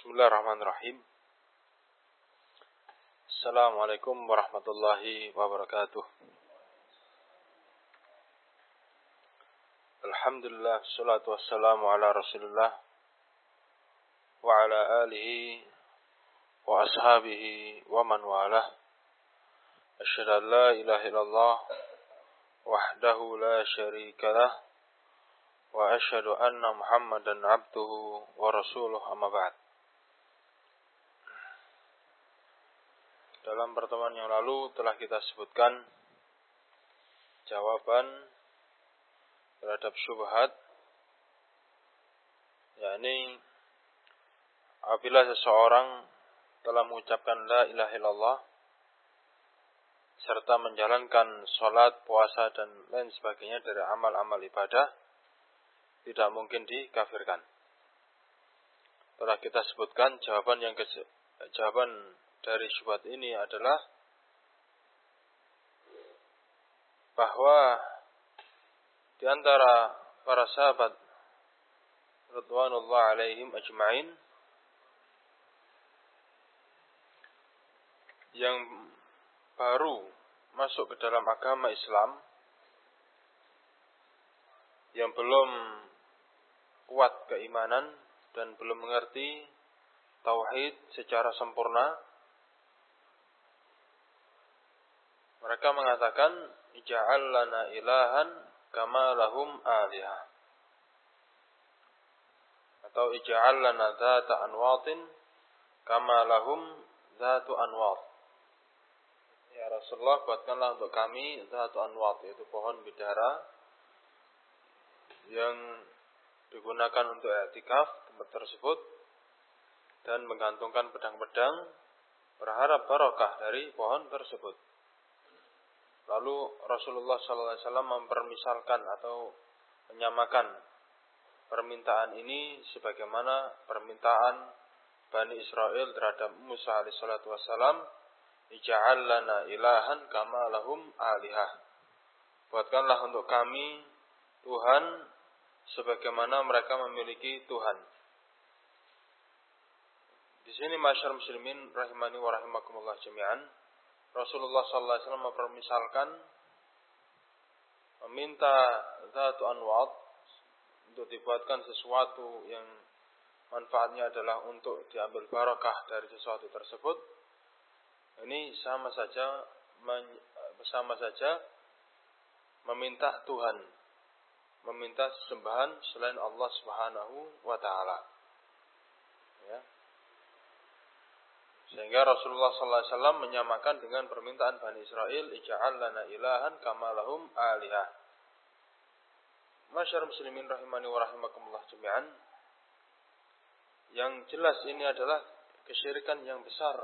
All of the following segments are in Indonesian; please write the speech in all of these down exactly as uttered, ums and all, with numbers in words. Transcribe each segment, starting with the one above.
Bismillahirrahmanirrahim. Assalamualaikum warahmatullahi wabarakatuh. Alhamdulillah, salatu wassalamu ala Rasulillah wa ala alihi wa ashabihi wa man walah. Asyhadu an la ilaha illallah wahdahu la syarika lah wa asyhadu anna Muhammadan abduhu wa rasuluh, amma ba'd. Dalam pertemuan yang lalu telah kita sebutkan jawaban terhadap syubhat, yakni apabila seseorang telah mengucapkan la ilaha illallah serta menjalankan sholat, puasa dan lain sebagainya dari amal-amal ibadah, tidak mungkin dikafirkan. Telah kita sebutkan jawaban yang ke jawaban dari syubhat ini adalah bahwa di antara para sahabat radhiyallahu alaihim ajma'in yang baru masuk ke dalam agama Islam, yang belum kuat keimanan dan belum mengerti tauhid secara sempurna, mereka mengatakan ij'al lana ilahan kama lahum alihah, atau ij'al lana dzata anwatin kama lahum dzatu anwat. Ya Rasulullah, buatkanlah untuk kami dzatu anwat, yaitu pohon bidara yang digunakan untuk i'tikaf tempat tersebut dan menggantungkan pedang-pedang berharap barokah dari pohon tersebut. Lalu Rasulullah sallallahu alaihi wasallam mempermisalkan atau menyamakan permintaan ini sebagaimana permintaan Bani Israel terhadap Musa alaihi salatu wassalam, ij'al lana ilahan kama lahum alihah. Buatkanlah untuk kami Tuhan sebagaimana mereka memiliki Tuhan. Di sini masyarakat muslimin rahimani wa rahimakumullah jami'an, Rasulullah sallallahu alaihi wasallam mempermisalkan meminta dzatu anwat untuk dibuatkan sesuatu yang manfaatnya adalah untuk diambil barakah dari sesuatu tersebut. Ini sama saja sama saja meminta Tuhan, meminta sembahan selain Allah Subhanahu wa taala. Ya. Sehingga Rasulullah sallallahu alaihi wasallam menyamakan dengan permintaan Bani Israel, ij'al lana ilahan kama lahum alihah. Masyarakat muslimin rahimani wa rahimakumullah jami'an, yang jelas ini adalah kesyirikan yang besar,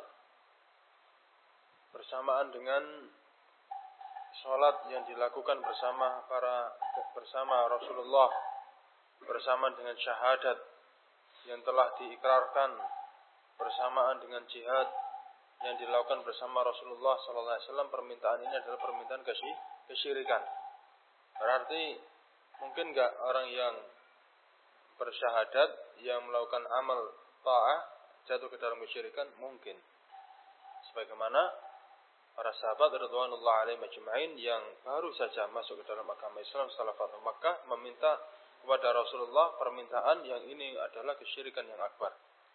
bersamaan dengan salat yang dilakukan bersama para bersama Rasulullah, bersama dengan syahadat yang telah diikrarkan, bersamaan dengan jihad yang dilakukan bersama Rasulullah sallallahu alaihi wasallam. Permintaan ini adalah permintaan kesyirikan. Berarti mungkin enggak orang yang bersyahadat, yang melakukan amal ta'ah, jatuh ke dalam kesyirikan? Mungkin. Sebagaimana para sahabat radhiyallahu alaihim ajma'in yang baru saja masuk ke dalam agama Islam setelah Fathu Makkah meminta kepada Rasulullah permintaan yang ini adalah kesyirikan yang akbar.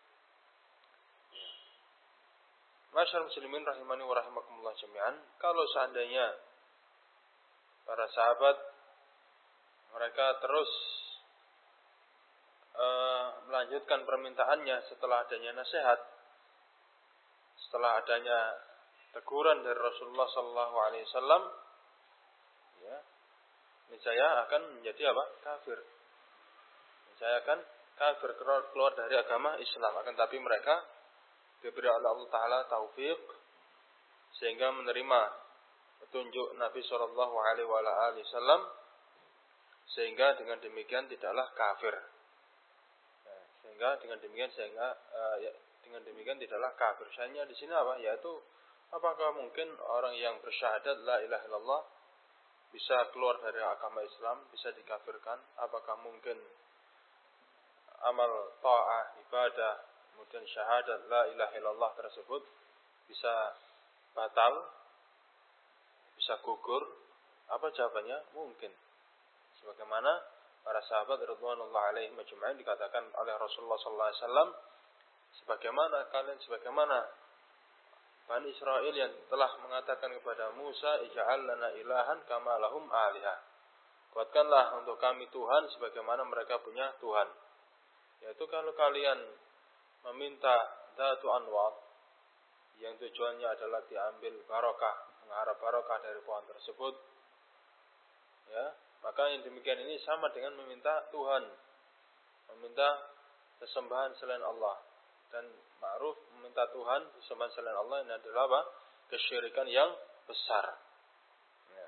Masyarakat muslimin rahimani wa rahimakumullah jami'an, kalau seandainya para sahabat mereka terus uh, melanjutkan permintaannya setelah adanya nasihat, setelah adanya teguran dari Rasulullah sallallahu alaihi wasallam, ya, niscaya akan menjadi apa? Kafir. Niscaya akan kafir, keluar, keluar dari agama Islam. Akan tapi mereka diberi oleh Allah Ta'ala taufik sehingga menerima petunjuk Nabi Sallallahu Alaihi Wasallam, sehingga dengan demikian tidaklah kafir. Ya, sehingga dengan demikian sehingga uh, ya, dengan demikian tidaklah kafir. Sayangnya di sini apa? Yaitu apakah mungkin orang yang bersyahadat la ilaha illallah bisa keluar dari agama Islam, bisa dikafirkan? Apakah mungkin amal ta'ah, ibadah kemudian syahadat la ilaha illallah tersebut bisa batal, bisa gugur? Apa jawabannya? Mungkin. Sebagaimana para sahabat radhiyallahu alaihim ajma'in dikatakan oleh Rasulullah sallallahu alaihi wasallam, sebagaimana kalian sebagaimana Bani Israil yang telah mengatakan kepada Musa, ij'al lana ilahan kama lahum alihah. Buatkanlah untuk kami Tuhan sebagaimana mereka punya Tuhan. Yaitu kalau kalian meminta Dzatu Anwat yang tujuannya adalah diambil barokah, mengharap barokah dari pohon tersebut, ya, maka yang demikian ini sama dengan meminta Tuhan, meminta sesembahan selain Allah. Dan ma'ruf meminta Tuhan sesembahan selain Allah ini adalah apa? Kesyirikan yang besar. Ya.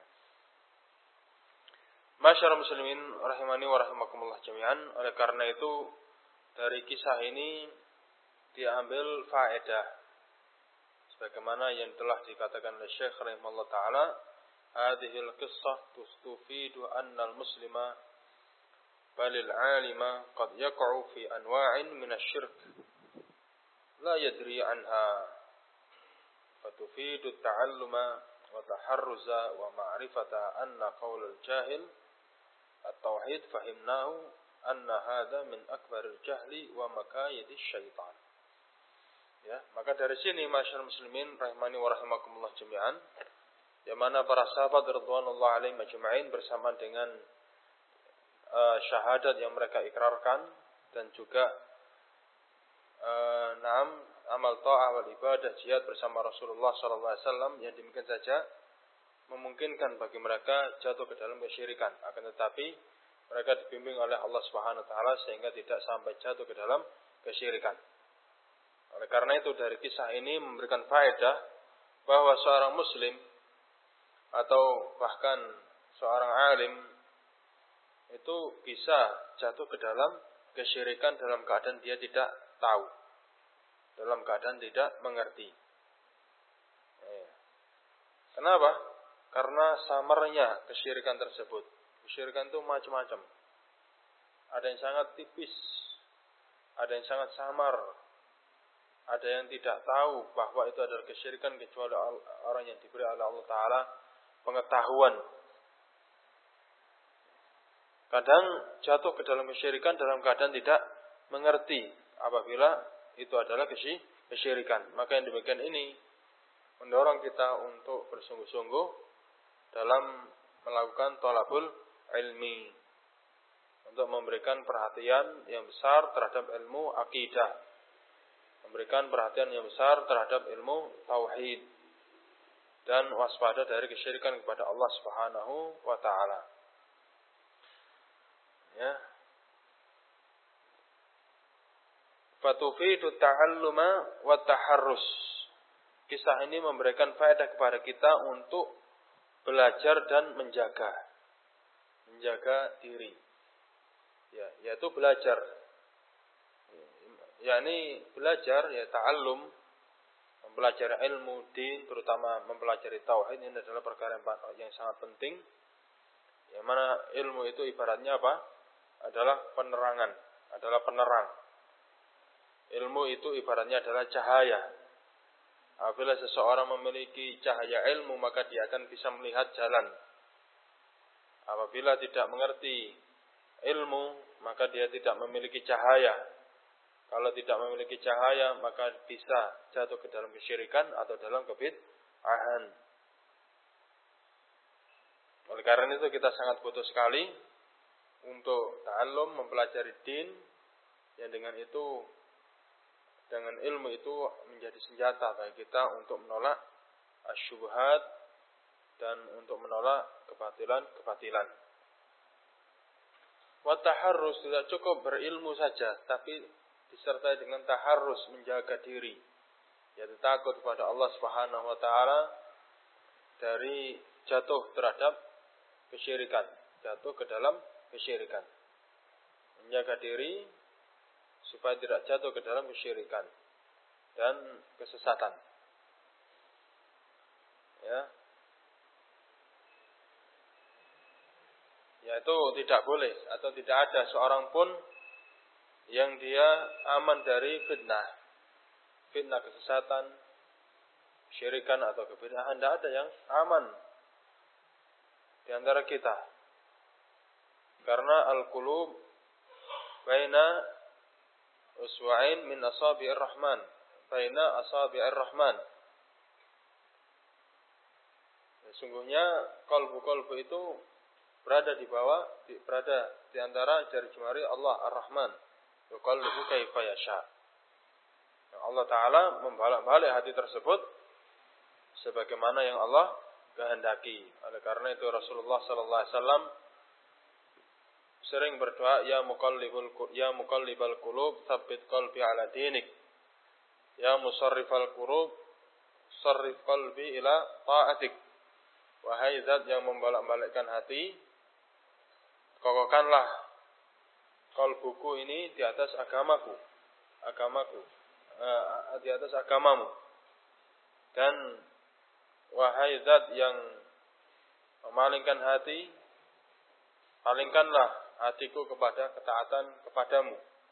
Masyarul muslimin rahimani wa rahimakumullah jami'an. Oleh karena itu dari kisah ini diambil faedah sebagaimana yang telah dikatakan oleh Syekh rahimahullah taala, hadhil qissah tufidu anna al-muslima balil 'alima qad yaqa'u fi anwa'in min asy-syirk la yadri anha fatufidu at-ta'alluma wa taharruza wa ma'rifata anna qaul al-jahil at-tauhid fahimnahu anna hadha min akbaril jahli wa makayidis syaitan. Ya, maka dari sini masyarakat muslimin rahimani wa rahimakumullah jami'an, yang mana para sahabat radhiyallahu alaihim ajma'in bersama dengan uh, syahadat yang mereka ikrarkan dan juga uh, naam amal ta'ah wal ibadah jihad bersama Rasulullah sallallahu alaihi wasallam yang demikian saja memungkinkan bagi mereka jatuh ke dalam kesyirikan, akan tetapi mereka dibimbing oleh Allah Subhanahu wa taala sehingga tidak sampai jatuh ke dalam kesyirikan. Oleh karena itu dari kisah ini memberikan faedah bahwa seorang muslim atau bahkan seorang alim itu bisa jatuh ke dalam kesyirikan dalam keadaan dia tidak tahu, dalam keadaan tidak mengerti. Kenapa? Karena samarnya kesyirikan tersebut. Kesyirikan itu macam-macam. Ada yang sangat tipis, ada yang sangat samar, ada yang tidak tahu bahwa itu adalah kesyirikan kecuali orang yang diberi oleh Allah Ta'ala pengetahuan. Kadang jatuh ke dalam kesyirikan dalam keadaan tidak mengerti apabila itu adalah kesyirikan. Maka yang demikian ini mendorong kita untuk bersungguh-sungguh dalam melakukan thalabul ilmi, untuk memberikan perhatian yang besar terhadap ilmu akidah, memberikan perhatian yang besar terhadap ilmu tauhid, dan waspada dari kesyirikan kepada Allah Subhanahu wa taala. Ya. Fatufidu ta'alluma wa taharrus. Kisah ini memberikan faedah kepada kita untuk belajar dan menjaga menjaga diri. Ya, yaitu belajar. yakni belajar ya ta'allum, mempelajari ilmu din, terutama mempelajari tauhid, ini adalah perkara yang sangat penting. Yang mana ilmu itu ibaratnya apa? Adalah penerangan, adalah penerang. Ilmu itu ibaratnya adalah cahaya. Apabila seseorang memiliki cahaya ilmu, maka dia akan bisa melihat jalan. Apabila tidak mengerti ilmu, maka dia tidak memiliki cahaya. Kalau tidak memiliki cahaya, maka bisa jatuh ke dalam kesyirikan atau dalam kebid'ahan. Oleh karena itu kita sangat butuh sekali untuk ta'allum, mempelajari din, yang dengan itu, dengan ilmu itu menjadi senjata bagi kita untuk menolak asyubhat dan untuk menolak kebatilan-kebatilan. Wa taharrus, tidak cukup berilmu saja, tapi disertai dengan taharrus, menjaga diri, yaitu takut kepada Allah Subhanahu wa taala dari jatuh terhadap kesyirikan, jatuh ke dalam kesyirikan. Menjaga diri supaya tidak jatuh ke dalam kesyirikan dan kesesatan. Ya. Yaitu tidak boleh atau tidak ada seorang pun yang dia aman dari fitnah, fitnah, kesesatan, syirikan atau kebid'ahan. Tidak ada yang aman di antara kita. Karena al-qulub baina uswa'in min asabi'ir rahman. Baina asabi'ir rahman. Sungguhnya kalbu-kalbu itu berada di bawah, di, berada di antara jari jemari Allah Ar-Rahman. Yuqallibu kaifa yasha. Allah Ta'ala membalak-balik hati tersebut sebagaimana yang Allah kehendaki. Oleh karena itu Rasulullah sallallahu alaihi wasallam sering berdoa, ya muqallibul ya muqallibal qulub tsabbit qalbi ala dinik. Ya musarrifal qulub sarrif qalbi ila ta'atik. Wahai zat yang membalak-balikkan hati, kokohkanlah kalbuku ini di atas agamaku, agamaku, uh, di atas agamamu. Dan wahai zat yang memalingkan hati, palingkanlah hatiku kepada ketaatan kepadamu.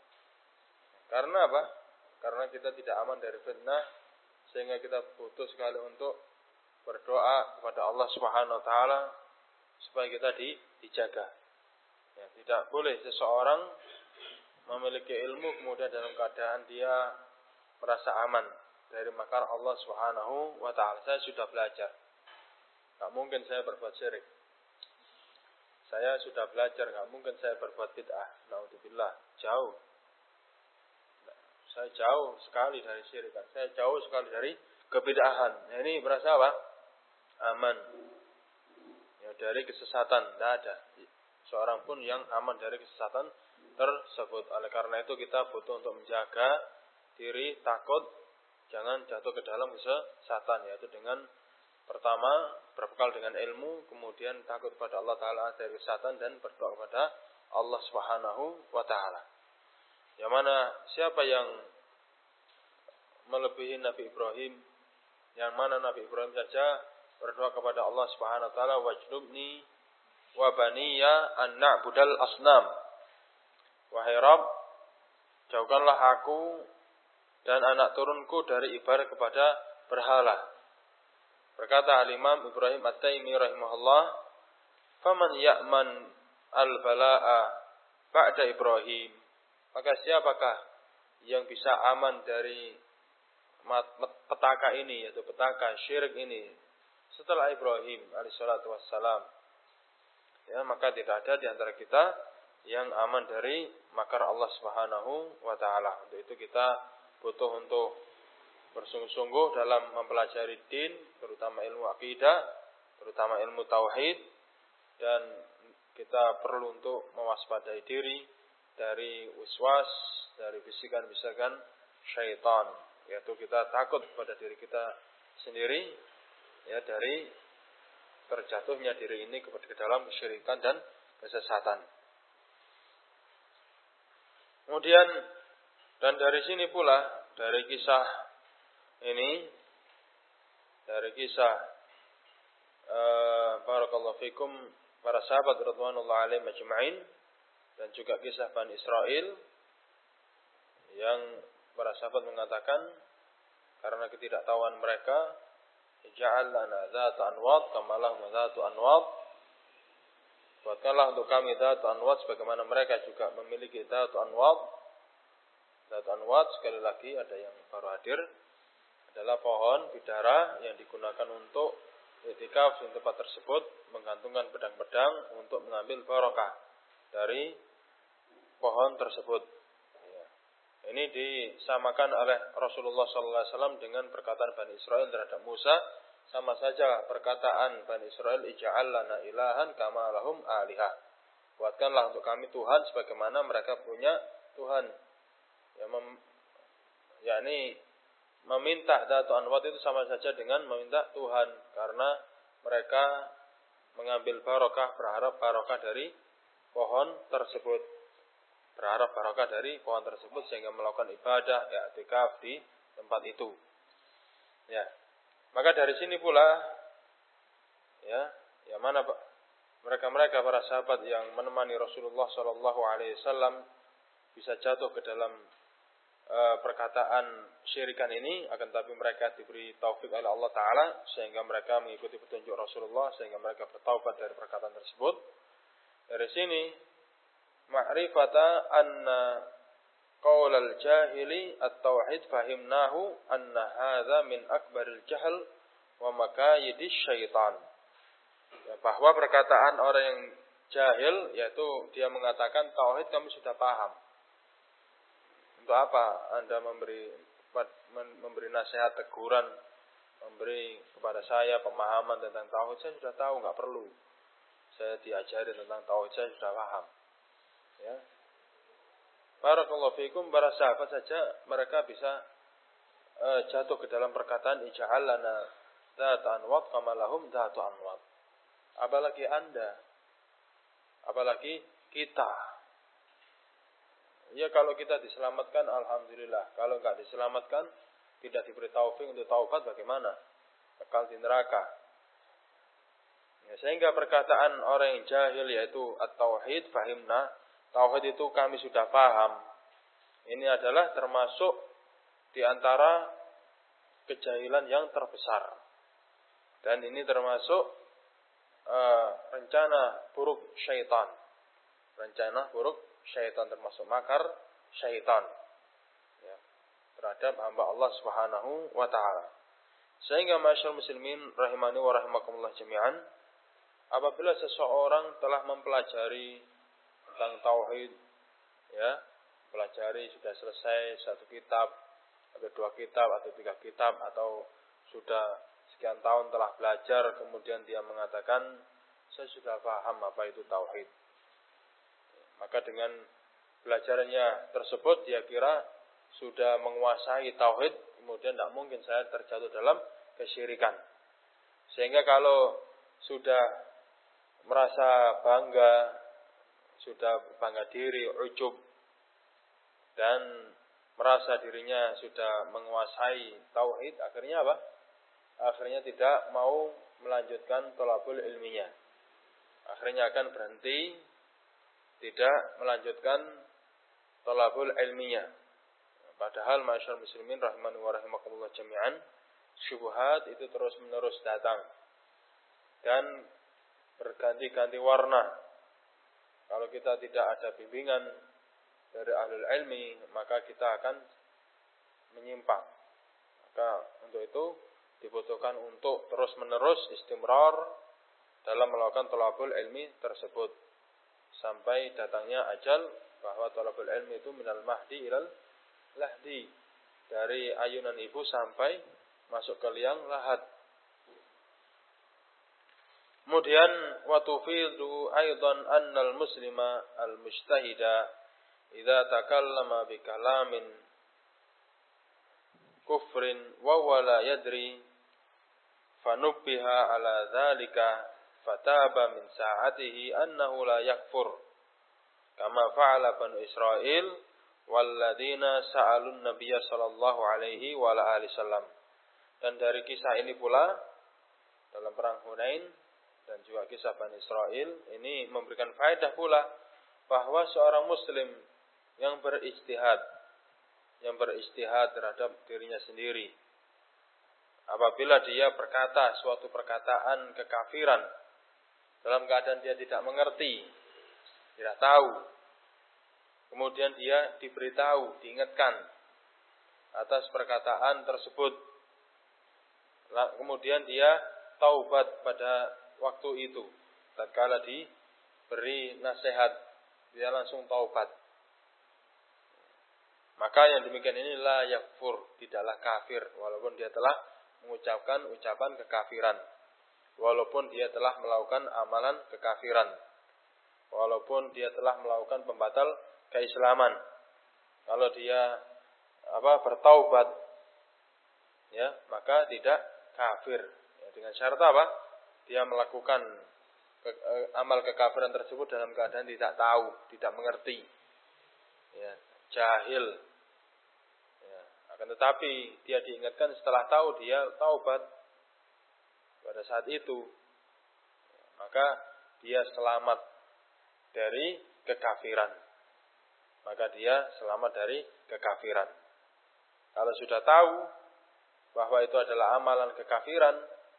Karena apa? Karena kita tidak aman dari fitnah, sehingga kita butuh sekali untuk berdoa kepada Allah Subhanahu wa taala supaya kita di, dijaga. Ya, tidak boleh seseorang memiliki ilmu kemudian dalam keadaan dia merasa aman dari makar Allah Subhanahu wa taala. Saya sudah belajar. Enggak mungkin saya berbuat syirik. Saya sudah belajar, enggak mungkin saya berbuat bid'ah. Naudzubillah, jauh. Nah, saya jauh sekali dari syirik. Saya jauh sekali dari kebid'ahan. Nah, ini berasa apa? Aman ya, dari kesesatan. Tidak ada seorang pun yang aman dari kesesatan tersebut. Oleh karena itu kita butuh untuk menjaga diri, takut jangan jatuh ke dalam kesesatan, yaitu dengan pertama berbekal dengan ilmu, kemudian takut kepada Allah Ta'ala dari kesesatan, dan berdoa kepada Allah Subhanahu wa Ta'ala. Yang mana siapa yang melebihi Nabi Ibrahim, yang mana Nabi Ibrahim saja berdoa kepada Allah Subhanahu wa taala, wajnubni wa baniya an na'budal asnam. Wahai Rabb, jauhkanlah aku dan anak turunku dari ibadah kepada berhala. Berkata Al-Imam Ibrahim At-Taimi rahimahullah, faman ya'man al-bala'a ba'da Ibrahim. Maka siapakah yang bisa aman dari petaka ini, yaitu petaka syirik ini, setelah Ibrahim alaihissalatu wassalam? Ya, maka tidak ada di antara kita yang aman dari makar Allah Subhanahu wa taala. Untuk itu kita butuh untuk bersungguh-sungguh dalam mempelajari din, terutama ilmu akidah, terutama ilmu tauhid, dan kita perlu untuk mewaspadai diri dari waswas, dari bisikan-bisikan syaitan, yaitu kita takut kepada diri kita sendiri, ya, dari terjatuhnya diri ini kepada ke dalam kesyirikan dan kesesatan. Kemudian, dan dari sini pula, dari kisah ini, dari kisah uh, barakallahu fikum para sahabat radhiyallahu alaihim ajma'in, dan juga kisah Bani Israel yang para sahabat mengatakan karena ketidaktahuan mereka, ja'al lana dzata anwat kama lahum dzatu anwat. Buatkanlah untuk kami dzatu anwat sebagaimana mereka juga memiliki dzatu anwat. Dzatu anwat, sekali lagi ada yang baru hadir, adalah pohon bidara yang digunakan untuk i'tikaf di tempat tersebut, menggantungkan pedang-pedang untuk mengambil barokah dari pohon tersebut. Ini disamakan oleh Rasulullah sallallahu alaihi wasallam dengan perkataan Bani Israel terhadap Musa. Sama saja perkataan Bani Israel, ij'al lana ilahan kama lahum alihah. Buatkanlah untuk kami Tuhan sebagaimana mereka punya Tuhan. Ya, mem, yakni meminta dzatu anwat itu sama saja dengan meminta Tuhan, karena mereka mengambil barokah, berharap barokah dari pohon tersebut. Berharap barokah dari pohon tersebut sehingga melakukan ibadah, ya, i'tikaf di tempat itu. Ya. Maka dari sini pula, ya, yang mana mereka-mereka para sahabat yang menemani Rasulullah sallallahu alaihi wasallam bisa jatuh ke dalam e, perkataan syirikan ini, akan tapi mereka diberi taufik oleh Allah Ta'ala sehingga mereka mengikuti petunjuk Rasulullah, sehingga mereka bertaubat dari perkataan tersebut. Dari sini ma'rifata anna qaulal jahili at-tauhid fahimnahu anna hadza min akbaril jahl wa makayidis syaitan. Ya, bahwa perkataan orang yang jahil, yaitu dia mengatakan tauhid kami sudah paham. Untuk apa Anda memberi memberi nasihat, teguran, memberi kepada saya pemahaman tentang tauhid? Saya sudah tahu, enggak perlu. Saya diajari tentang tauhid, saya sudah paham. Ya. Barakallahu fikum, para sahabat saja mereka bisa uh, jatuh ke dalam perkataan ij'al lana dzata anwat kama lahum dzatu anwat. Apalagi Anda, apalagi kita. Ya, kalau kita diselamatkan alhamdulillah. Kalau enggak diselamatkan, tidak diberi taufik untuk taubat, bagaimana? Kekal di neraka. Ya, sehingga perkataan orang yang jahil yaitu at-tauhid fahimna, tauhid itu kami sudah paham. Ini adalah termasuk di antara kejahilan yang terbesar. Dan ini termasuk Uh, rencana buruk syaitan. Rencana buruk syaitan, termasuk makar syaitan, ya, terhadap hamba Allah Subhanahu wa ta'ala. Sehingga masyarakat muslimin rahimani wa rahimakumullah jami'an, apabila seseorang telah mempelajari tentang tauhid, ya, pelajari sudah selesai satu kitab atau dua kitab atau tiga kitab, atau sudah sekian tahun telah belajar, kemudian dia mengatakan saya sudah paham apa itu tauhid. Maka dengan belajarnya tersebut dia kira sudah menguasai tauhid, kemudian tidak mungkin saya terjatuh dalam kesyirikan. Sehingga kalau sudah merasa bangga, sudah bangga diri, ujub, dan merasa dirinya sudah menguasai tauhid, akhirnya apa? Akhirnya tidak mau melanjutkan thalabul ilminya. Akhirnya akan berhenti, tidak melanjutkan thalabul ilminya. Padahal masyarakat muslimin rahimani wa rahimakumullah jami'an, syubhat itu terus menerus datang dan berganti-ganti warna. Kalau kita tidak ada bimbingan dari ahlul ilmi, maka kita akan menyimpang. Maka untuk itu dibutuhkan untuk terus-menerus istimrar dalam melakukan thalabul ilmi tersebut sampai datangnya ajal, bahwa thalabul ilmi itu minal mahdi ilal lahdi, dari ayunan ibu sampai masuk ke liang lahat. Kemudian wa tufidu aidan annal muslima al-mujtahida idza takallama bi kalamin kufrin wa wala yadri fanubbiha ala dzalika fataba min sa'atihi annahu la yakfur kama fa'ala banu Israil walladzina sa'alun nabiyya sallallahu alaihi wa ala alihi wasallam. Dan dari kisah ini pula dalam perang Hunain dan juga kisah Bani Israil ini memberikan faedah pula bahwa seorang muslim yang beristihad yang beristihad terhadap dirinya sendiri, apabila dia berkata suatu perkataan kekafiran dalam keadaan dia tidak mengerti, tidak tahu, kemudian dia diberitahu, diingatkan atas perkataan tersebut, kemudian dia taubat pada waktu itu, tatkala diberi nasihat dia langsung taubat, maka yang demikian ini la yakfur, tidaklah kafir, walaupun dia telah mengucapkan ucapan kekafiran, walaupun dia telah melakukan amalan kekafiran, walaupun dia telah melakukan pembatal keislaman. Kalau dia apa bertaubat, ya, maka tidak kafir. Ya, dengan syarat apa? Dia melakukan ke, eh, amal kekafiran tersebut dalam keadaan tidak tahu, tidak mengerti, ya, jahil. Ya, akan tetapi dia diingatkan setelah tahu, dia taubat pada saat itu, maka dia selamat dari kekafiran. Maka dia selamat dari kekafiran. Kalau sudah tahu bahwa itu adalah amalan kekafiran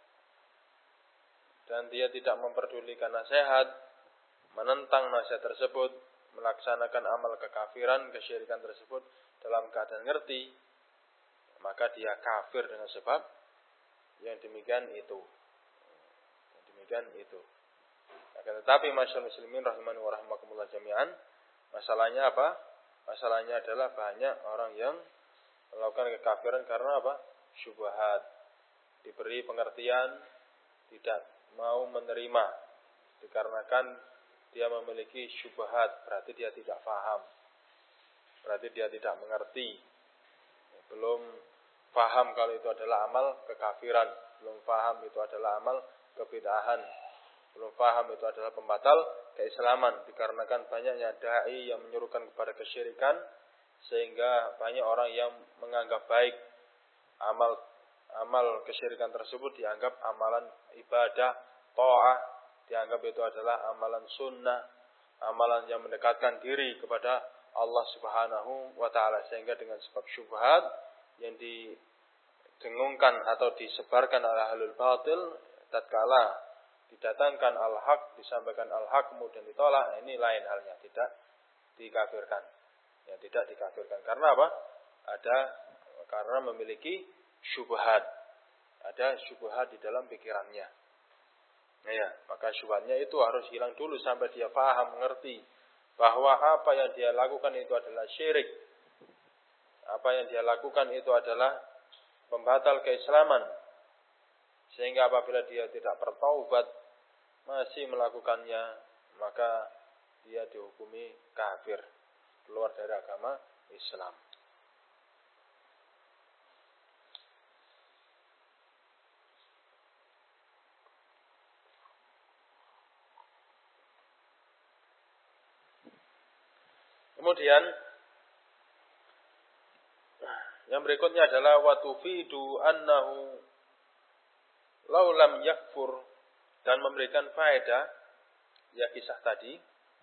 dan dia tidak memperdulikan nasihat, menentang nasihat tersebut, melaksanakan amal kekafiran, kesyirikan tersebut dalam keadaan ngerti, maka dia kafir dengan sebab yang demikian itu. Yang demikian itu. Akan tetapi masyaallah muslimin rahimani wa rahimakumullah jami'an, masalahnya apa? Masalahnya adalah banyak orang yang melakukan kekafiran karena apa? Syubhat. Diberi pengertian, tidak mau menerima. Dikarenakan dia memiliki syubhat, berarti dia tidak faham. Berarti dia tidak mengerti. Belum faham kalau itu adalah amal kekafiran. Belum faham itu adalah amal kebid'ahan. Belum faham itu adalah pembatal keislaman. Dikarenakan banyaknya da'i yang menyuruhkan kepada kesyirikan, sehingga banyak orang yang menganggap baik amal amal kesyirikan tersebut dianggap amalan ibadah, ta'ah, dianggap itu adalah amalan sunnah, amalan yang mendekatkan diri kepada Allah Subhanahu wa taala, sehingga dengan sebab syubhat yang didengungkan atau disebarkan oleh ahlul batil, tatkala didatangkan al-haq, disampaikan al-haq kemudian ditolak, ini lain halnya, tidak dikafirkan. Ya, tidak dikafirkan. Karena apa? Ada karena memiliki syubhat. Ada syubhat di dalam pikirannya. Nah, ya, maka syubhatnya itu harus hilang dulu sampai dia paham, mengerti bahwa apa yang dia lakukan itu adalah syirik. Apa yang dia lakukan itu adalah pembatal keislaman. Sehingga apabila dia tidak bertaubat, masih melakukannya, maka dia dihukumi kafir, keluar dari agama Islam. Kemudian yang berikutnya adalah wa tufidu annahu law lam yakfur, dan memberikan faedah ya kisah tadi,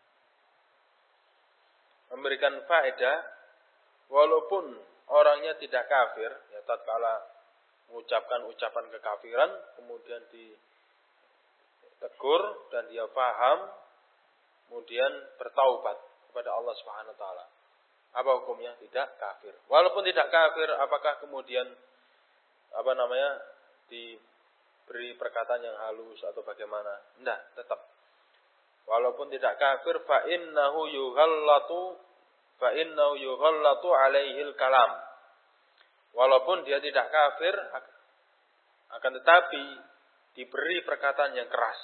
memberikan faedah walaupun orangnya tidak kafir, ya tatkala mengucapkan ucapan kekafiran kemudian ditegur dan dia paham, kemudian bertaubat kepada Allah Subhanahu wa taala. Apa hukumnya? Tidak kafir. Walaupun tidak kafir, apakah kemudian apa namanya diberi perkataan yang halus atau bagaimana? Tidak, tetap. Walaupun tidak kafir, fa innahu yughallatu fa innahu yughallatu alaihil kalam. Walaupun dia tidak kafir, akan tetapi diberi perkataan yang keras,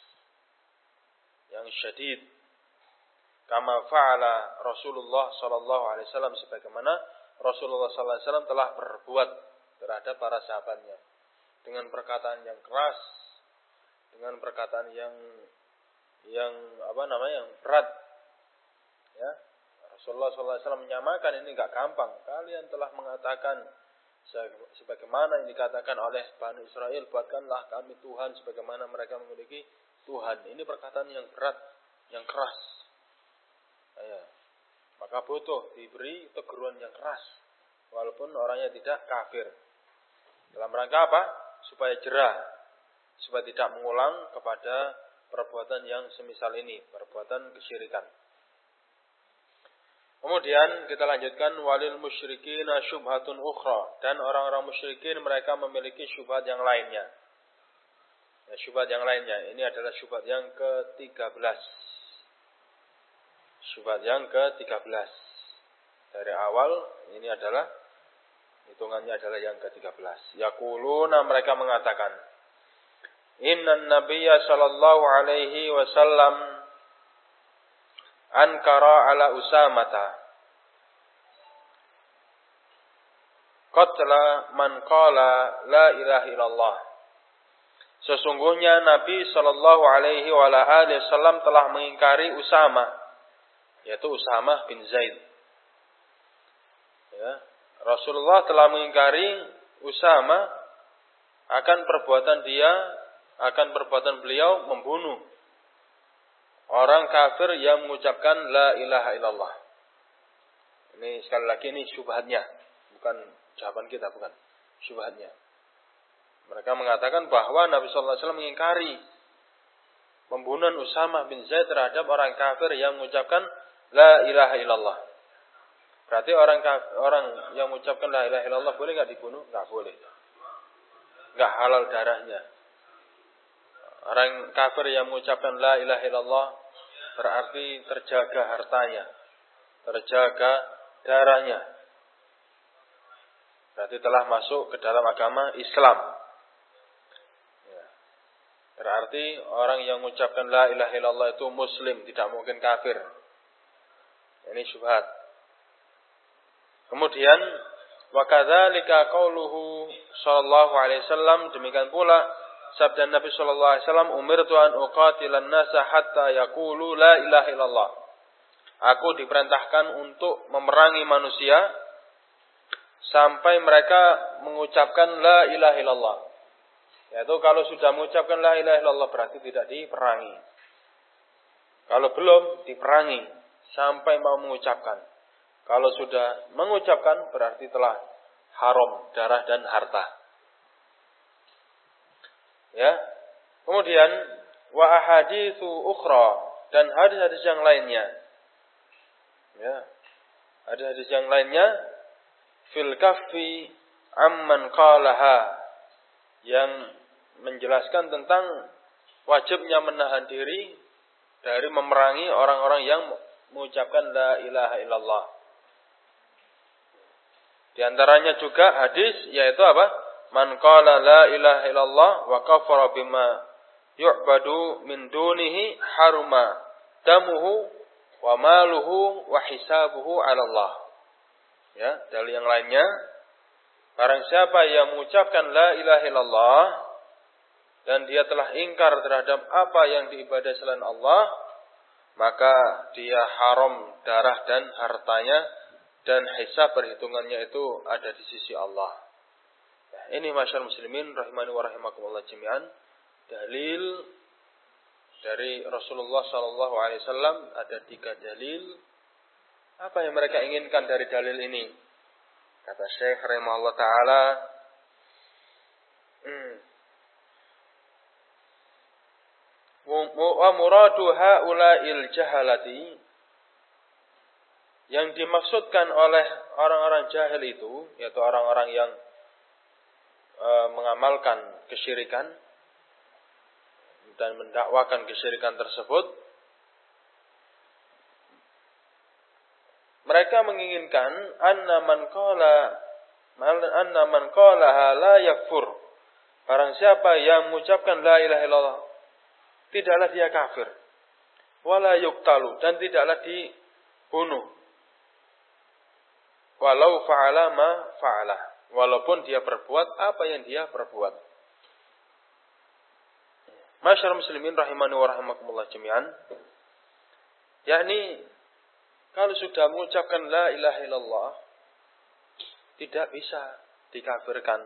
yang syadid. Kama fa'ala Rasulullah sallallahu alaihi wasallam, sebagaimana Rasulullah sallallahu alaihi wasallam telah berbuat terhadap para sahabatnya dengan perkataan yang keras, dengan perkataan yang yang apa namanya yang berat. Ya, Rasulullah sallallahu alaihi wasallam menyamakan ini enggak gampang. Kalian telah mengatakan sebagaimana yang dikatakan oleh Bani Israel, buatkanlah kami Tuhan sebagaimana mereka memiliki Tuhan. Ini perkataan yang berat, yang keras. Ya, maka butuh diberi teguran yang keras walaupun orangnya tidak kafir. Dalam rangka apa? Supaya jerah, supaya tidak mengulang kepada perbuatan yang semisal ini, perbuatan kesyirikan. Kemudian kita lanjutkan, walil musyrikina syubhatun ukhra, dan orang-orang musyrikin mereka memiliki syubhat yang lainnya. Ya, syubhat yang lainnya ini adalah syubhat yang ke tiga belas. Syubhat yang ke tiga belas. Dari awal ini adalah hitungannya adalah yang ke tiga belas. Yaquluna, mereka mengatakan, innan nabiyya sallallahu alaihi wasallam ankara ala Usamata qatla man qala la ilaha illallah. Sesungguhnya Nabi sallallahu alaihi wasallam telah mengingkari Usama, yaitu Usamah bin Zaid. Ya, Rasulullah telah mengingkari Usama akan perbuatan dia, akan perbuatan beliau membunuh orang kafir yang mengucapkan la ilaha illallah. Ini sekali lagi ini syubhatnya, bukan Jawaban kita bukan syubhatnya. Mereka mengatakan bahwa Nabi sallallahu alaihi wasallam mengingkari pembunuhan Usamah bin Zaid terhadap orang kafir yang mengucapkan la ilaha illallah. Berarti orang kafir, orang yang mengucapkan la ilaha illallah boleh enggak dibunuh? Enggak boleh. Enggak halal darahnya. Orang kafir yang mengucapkan la ilaha illallah berarti terjaga hartanya, terjaga darahnya. Berarti telah masuk ke dalam agama Islam. Ya. Berarti orang yang mengucapkan la ilaha illallah itu muslim, tidak mungkin kafir. Ini syubhat. Kemudian wa kadzalika qauluhu sallallahu alaihi wasallam, demikian pula sabda Nabi sallallahu alaihi wasallam, umirtu an uqatilan nasa hatta yaqulu la ilaha illallah. Aku diperintahkan untuk memerangi manusia sampai mereka mengucapkan la ilaha illallah. Yaitu kalau sudah mengucapkan la ilaha illallah berarti tidak diperangi. Kalau belum diperangi sampai mau mengucapkan. Kalau sudah mengucapkan berarti telah haram darah dan harta. Ya. Kemudian wa ahaditsu ukhra, dan hadis-hadis yang lainnya. Ya. Hadis-hadis yang lainnya fil kaffi amman qalaha, yang menjelaskan tentang wajibnya menahan diri dari memerangi orang-orang yang mengucapkan la ilaha illallah. Di antaranya juga hadis yaitu apa? Man qala la ilaha illallah wa kafara bima yu'badu min dunihi haruma damuhu wa maluhu wa hisabuhu 'ala Allah. Ya, dalil yang lainnya, barang siapa yang mengucapkan la ilaha illallah dan dia telah ingkar terhadap apa yang diibadai selain Allah, maka dia haram darah dan hartanya, dan hisab perhitungannya itu ada di sisi Allah. Ini masyarakat muslimin rahimani wa rahimakumullah jami'an, dalil dari Rasulullah sallallahu alaihi wasallam. Ada tiga dalil. Apa yang mereka inginkan dari dalil ini? Kata Syekh rahimahullah taala, hmm. wa muradu haula'il jahalati, yang dimaksudkan oleh orang-orang jahil itu, yaitu orang-orang yang e, mengamalkan kesyirikan dan mendakwakan kesyirikan tersebut, mereka menginginkan anna man qala anna man qalaha la yakfur, barang siapa yang mengucapkan la ilaha illallah tidaklah dia kafir, wala yuqtalu, dan tidaklah dibunuh, walau fa'ala ma fa'ala, walaupun dia berbuat apa yang dia perbuat. Masyarakat muslimin rahimani wa rahimakumullah jami'an, yakni kalau sudah mengucapkan la ilaha illallah tidak bisa dikafirkan.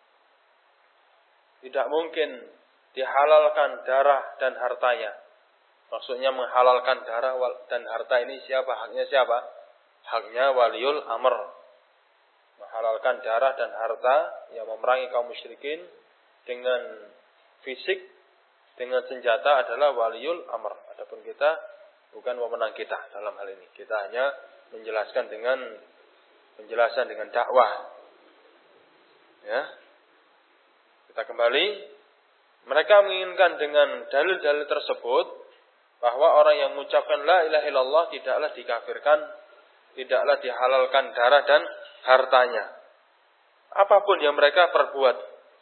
Tidak mungkin dihalalkan darah dan hartanya. Maksudnya menghalalkan darah dan harta ini siapa? Haknya siapa? Haknya waliul amr. Menghalalkan darah dan harta yang memerangi kaum musyrikin dengan fisik, dengan senjata adalah waliul amr. Adapun kita bukan pemenang kita dalam hal ini. Kita hanya menjelaskan dengan penjelasan dengan dakwah. Ya. Kita kembali. Mereka menginginkan dengan dalil-dalil tersebut bahwa orang yang mengucapkan la ilaha illallah tidaklah dikafirkan, tidaklah dihalalkan darah dan hartanya, apapun yang mereka perbuat.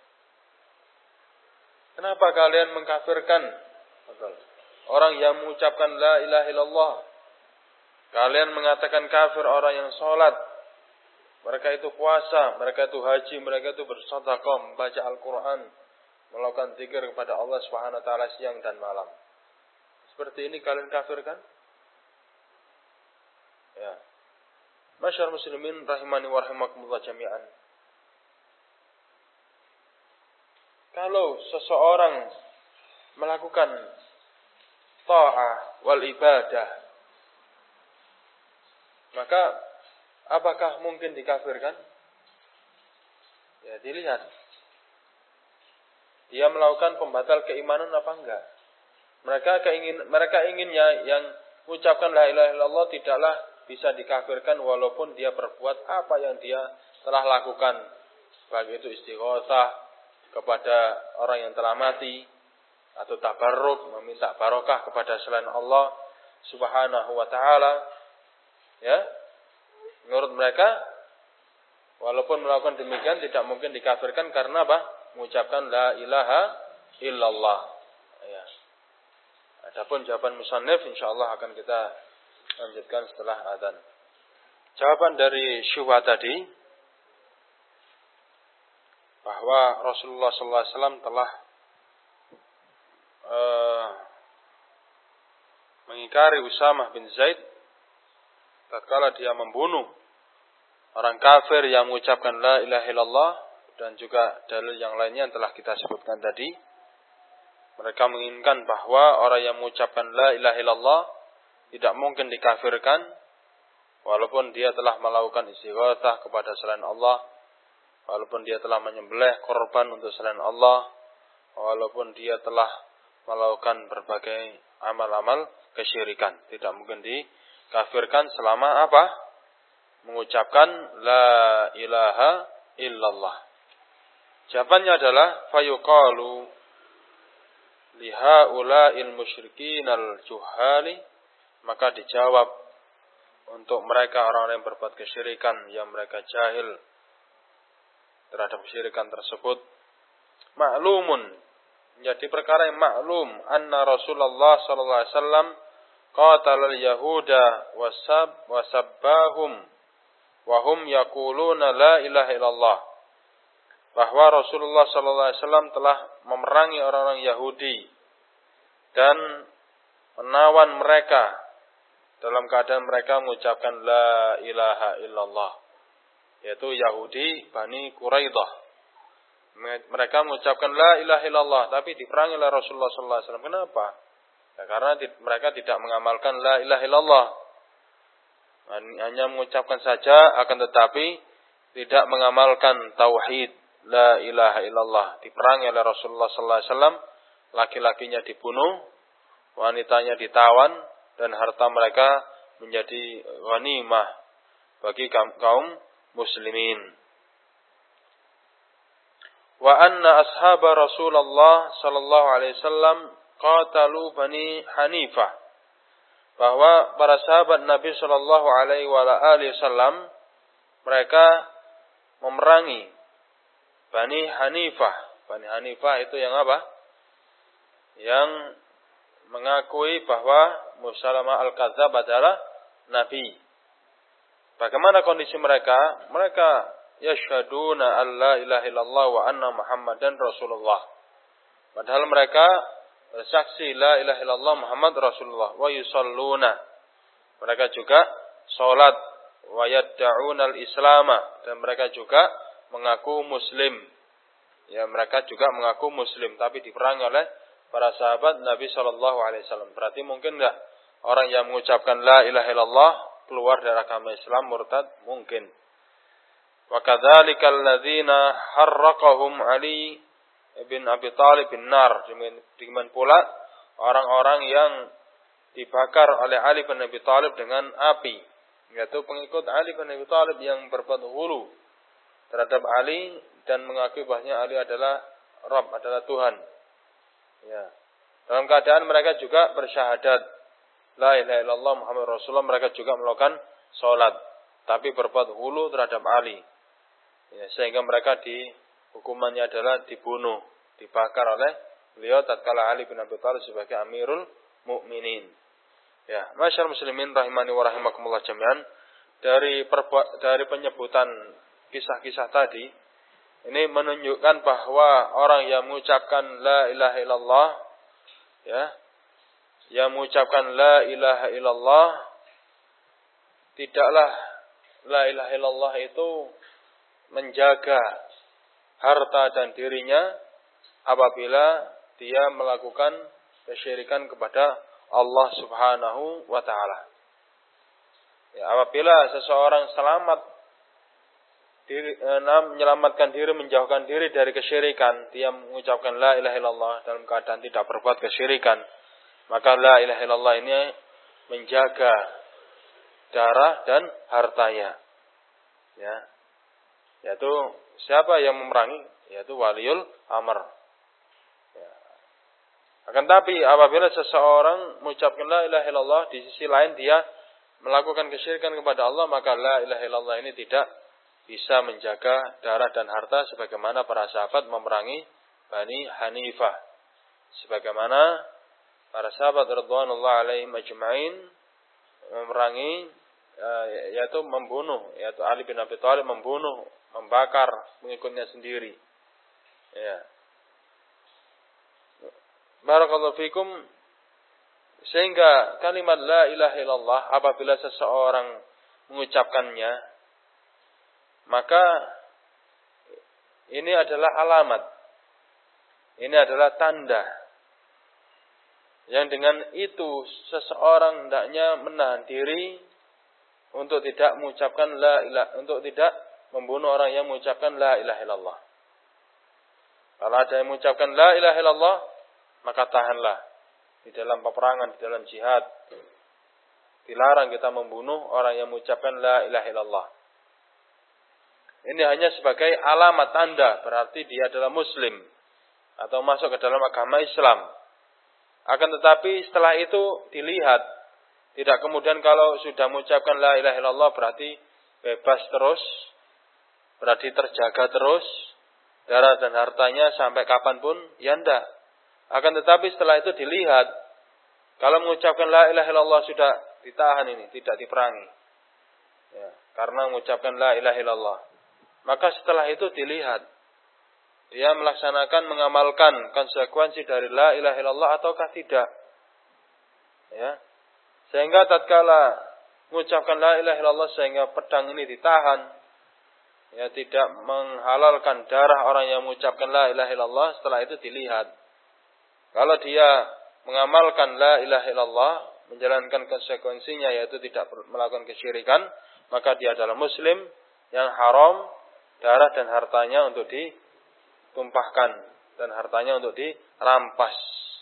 Kenapa kalian mengkafirkan orang yang mengucapkan la ilaha illallah? Kalian mengatakan kafir orang yang sholat, mereka itu puasa, mereka itu haji, mereka itu bersedekah, membaca Al-Quran, melakukan zikir kepada Allah Subhanahu wa taala siang dan malam. Seperti ini kalian kafirkan? Ya. Masyarakat muslimin rahimani wa rahimakumullah jami'an. Kalau seseorang melakukan ta'ah wal ibadah, maka apakah mungkin dikafirkan? Ya, dilihat. Dia melakukan pembatal keimanan apa enggak? Mereka keingin mereka inginnya yang mengucapkan la ilaha illallah tidaklah bisa dikafirkan walaupun dia berbuat apa yang dia telah lakukan, baik itu istighatsah kepada orang yang telah mati atau tabarruk, meminta barokah kepada selain Allah Subhanahu wa taala. Ya. Menurut mereka walaupun melakukan demikian tidak mungkin dikafirkan karena apa? Mengucapkan la ilaha illallah. Ya. Adapun jawaban musannif insyaallah akan kita lanjutkan setelah azan. Jawaban dari syubhat tadi bahwa Rasulullah sallallahu alaihi wasallam telah uh, mengingkari Usamah bin Zaid tatkala dia membunuh orang kafir yang mengucapkan la ilaha illallah, dan juga dalil yang lainnya yang telah kita sebutkan tadi. Mereka menginginkan bahwa orang yang mengucapkan la ilaha illallah tidak mungkin dikafirkan walaupun dia telah melakukan istighatsah kepada selain Allah, walaupun dia telah menyembelih korban untuk selain Allah, walaupun dia telah melakukan berbagai amal-amal kesyirikan, tidak mungkin dikafirkan selama apa? Mengucapkan la ilaha illallah. Jawabannya adalah fayuqalu lihaula'il musyrikin al-juhali, maka dijawab untuk mereka orang-orang yang berbuat kesyirikan yang mereka jahil terhadap kesyirikan tersebut, ma'lumun, menjadi perkara yang maklum, anna Rasulullah sallallahu alaihi wasallam qatalal yahuda wasab wasabbahum wa hum yaquluna la ilaha illallah, bahwa Rasulullah sallallahu alaihi wasallam telah memerangi orang-orang Yahudi dan menawan mereka dalam keadaan mereka mengucapkan la ilaha illallah, yaitu Yahudi Bani Quraidah. Mereka mengucapkan la ilaha illallah tapi diperangi oleh Rasulullah sallallahu alaihi wasallam. Kenapa? Ya, karena mereka tidak mengamalkan la ilaha illallah. Hanya mengucapkan saja akan tetapi tidak mengamalkan tauhid la ilaha illallah. Diperangi oleh Rasulullah sallallahu alaihi wasallam, laki-lakinya dibunuh, wanitanya ditawan, dan harta mereka menjadi ghanimah bagi kaum muslimin. Wa anna ashab Rasulullah sallallahu alaihi wasallam qatalu Bani Hanifah, bahwa para sahabat Nabi sallallahu alaihi wasallam mereka memerangi Bani Hanifah. Bani Hanifah itu yang apa? Yang mengakui bahwa Musailamah al-Kadzdzab adalah nabi. Bagaimana kondisi mereka? Mereka yashhaduna an la ilaha illallah wa anna Muhammadan Rasulullah. Padahal mereka bersaksi la ilaha illallah Muhammad Rasulullah, wa yusalluna. Mereka juga salat, wa yad'una al-islama, dan mereka juga mengaku muslim. Ya, mereka juga mengaku muslim tapi diperangi oleh para sahabat Nabi sallallahu alaihi wasallam. Berarti mungkin enggak orang yang mengucapkan la ilaha illallah keluar dari agama Islam, murtad? Mungkin. Wa kadzalikal ladzina harraqahum Ali bin Abi Thalib bin nar. Demikian pula orang-orang yang dibakar oleh Ali bin Abi Thalib dengan api, yaitu pengikut Ali bin Abi Thalib yang berbuat hulu terhadap Ali dan mengakui bahwasanya Ali adalah Rabb, adalah Tuhan. Ya. Dalam keadaan mereka juga bersyahadat la ilaha illallah Muhammad Rasulullah, mereka juga melakukan salat tapi berbuat hulu terhadap Ali. Ya, sehingga mereka di hukumannya adalah dibunuh, dibakar oleh beliau tatkala Ali bin Abi Thalib sebagai Amirul Mukminin. Ya, masyaallah muslimin rahimani wa rahimakumullah jami'an, dari perbuat dari penyebutan kisah-kisah tadi ini menunjukkan bahwa orang yang mengucapkan la ilaha illallah, ya, yang mengucapkan la ilaha illallah, tidaklah la ilaha illallah itu menjaga harta dan dirinya apabila dia melakukan kesyirikan kepada Allah Subhanahu wa taala. Ya, apabila seseorang selamat diri, enam, menyelamatkan diri, menjauhkan diri dari kesyirikan. Dia mengucapkan la ilaha illallah dalam keadaan tidak berbuat kesyirikan. Maka la ilaha illallah ini menjaga darah dan hartanya. Ya. Yaitu siapa yang memerangi? Yaitu waliul amr. Ya. Akan tapi apabila seseorang mengucapkan la ilaha illallah, di sisi lain dia melakukan kesyirikan kepada Allah, maka la ilaha illallah ini tidak bisa menjaga darah dan harta sebagaimana para sahabat memerangi Bani Hanifah. Sebagaimana para sahabat radhiyallahu alaihim ajma'in memerangi yaitu membunuh, yaitu Ali bin Abi Thalib membunuh, membakar pengikutnya sendiri. Ya. Barakallahu fikum. Sehingga kalimat la ilaha illallah apabila seseorang mengucapkannya, maka ini adalah alamat. Ini adalah tanda yang dengan itu seseorang hendaknya menahan diri untuk tidak mengucapkan la ilaha, untuk tidak membunuh orang yang mengucapkan la ilaha illallah. Kalau ada yang mengucapkan la ilaha illallah, maka tahanlah di dalam peperangan, di dalam jihad. Dilarang kita membunuh orang yang mengucapkan la ilaha illallah. Ini hanya sebagai alamat tanda, berarti dia adalah muslim atau masuk ke dalam agama Islam. Akan tetapi setelah itu dilihat, tidak kemudian kalau sudah mengucapkan la ilaha illallah berarti bebas terus, berarti terjaga terus darah dan hartanya sampai kapanpun, ya enggak. Akan tetapi setelah itu dilihat, kalau mengucapkan la ilaha illallah sudah ditahan ini, tidak diperangi. Ya, karena mengucapkan la ilaha illallah. Maka setelah itu dilihat, dia melaksanakan, mengamalkan konsekuensi dari la ilaha illallah ataukah tidak. Ya. Sehingga tatkala mengucapkan la ilaha illallah sehingga pedang ini ditahan, ya, tidak menghalalkan darah orang yang mengucapkan la ilaha illallah, setelah itu dilihat. Kalau dia mengamalkan la ilaha illallah, menjalankan konsekuensinya yaitu tidak melakukan kesyirikan, maka dia adalah muslim yang haram darah dan hartanya untuk ditumpahkan dan hartanya untuk dirampas.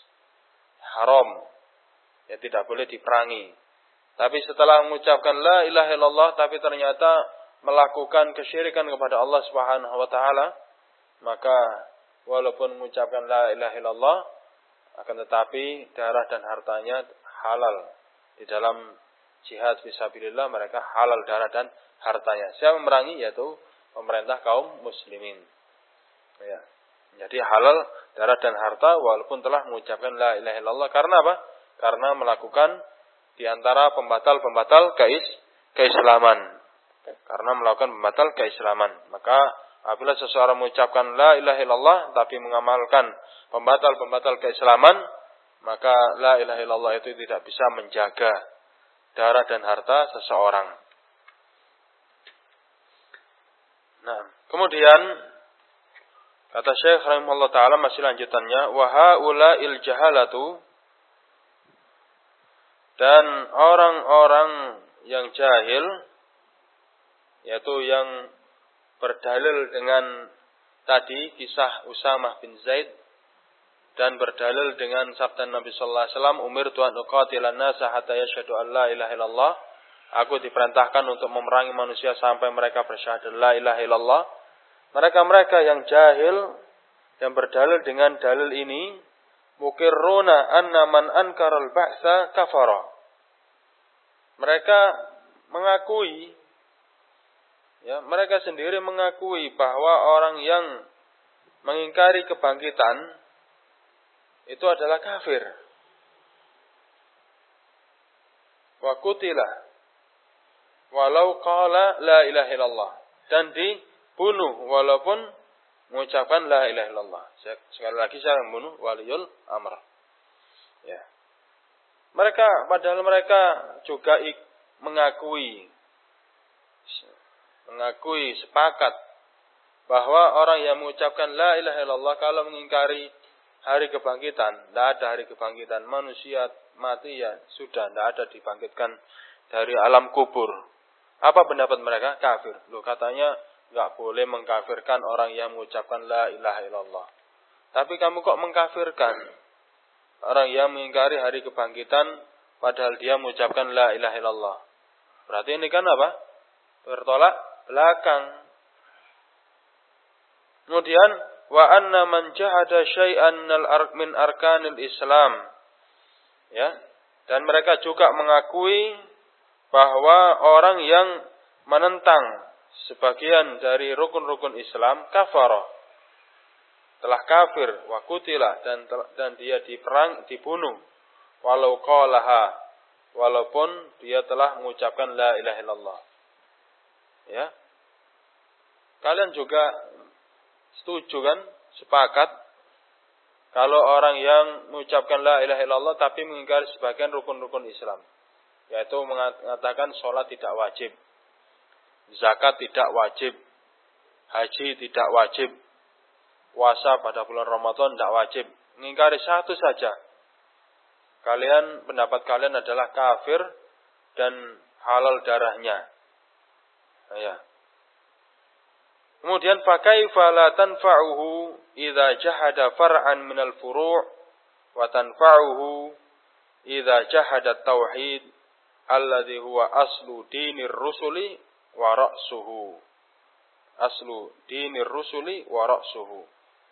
Haram. Ya, tidak boleh diperangi. Tapi setelah mengucapkan la ilaha illallah tapi ternyata melakukan kesyirikan kepada Allah Subhanahu wa taala, maka walaupun mengucapkan la ilaha illallah, akan tetapi darah dan hartanya halal. Di dalam jihad fisabilillah mereka halal darah dan hartanya. Siapa memerangi? Yaitu pemerintah kaum muslimin. Ya. Jadi halal darah dan harta walaupun telah mengucapkan la ilaha illallah. Karena apa? Karena melakukan di antara pembatal-pembatal keis, keislaman. Karena melakukan pembatal keislaman. Maka apabila seseorang mengucapkan la ilaha illallah tapi mengamalkan pembatal-pembatal keislaman, maka la ilaha illallah itu tidak bisa menjaga darah dan harta seseorang. Nah, kemudian kata Syekh rahimahullah taala masih lanjutannya, wa haula'il jahalatu, dan orang-orang yang jahil, yaitu yang berdalil dengan tadi kisah Usamah bin Zaid dan berdalil dengan sabda Nabi sallallahu alaihi wasallam, umirtu an uqatilan nasa hatta yashhadu an la ilaha illallah. Aku diperintahkan untuk memerangi manusia sampai mereka bersyahadat la ilaha illallah. Mereka-mereka yang jahil yang berdalil dengan dalil ini, mukirruna anna man ankaral ba'sa kafara. Mereka mengakui, ya, mereka sendiri mengakui bahwa orang yang mengingkari kebangkitan itu adalah kafir. Wa qutila walau qala la ilaha illallah, dan dibunuh walaupun mengucapkan la ilaha illallah. Sekali lagi saya membunuh waliul amr. Ya. Mereka padahal mereka juga mengakui mengakui sepakat bahwa orang yang mengucapkan la ilaha illallah kalau mengingkari hari kebangkitan, tidak ada hari kebangkitan, manusia mati ya sudah, tidak ada dibangkitkan dari alam kubur. Apa pendapat mereka? Kafir. Loh, katanya enggak boleh mengkafirkan orang yang mengucapkan la ilaha illallah. Tapi kamu kok mengkafirkan orang yang mengingkari hari kebangkitan padahal dia mengucapkan la ilaha illallah. Berarti ini kan apa? Bertolak belakang. Kemudian wa anna man jahada syai'an min arkanil Islam. Ya. Dan mereka juga mengakui bahwa orang yang menentang sebagian dari rukun-rukun Islam kafara. Telah kafir wa qutila dan dan dia diperang dibunuh walau qalaha walaupun dia telah mengucapkan la ilaha illallah. Ya. Kalian juga setuju kan? Sepakat kalau orang yang mengucapkan la ilaha illallah tapi mengingkari sebagian rukun-rukun Islam, yaitu mengatakan sholat tidak wajib, zakat tidak wajib, haji tidak wajib, puasa pada bulan Ramadan tidak wajib, mengingkari satu saja, kalian pendapat kalian adalah kafir dan halal darahnya. Ya. Kemudian fakaifa la tanfa'uhu idza jahada far'an minal furu' wa tanfa'uhu idza jahada tauhid alladhi huwa aslu dinir rusuli wa ra'suhu. Aslu dinir rusuli wa ra'suhu.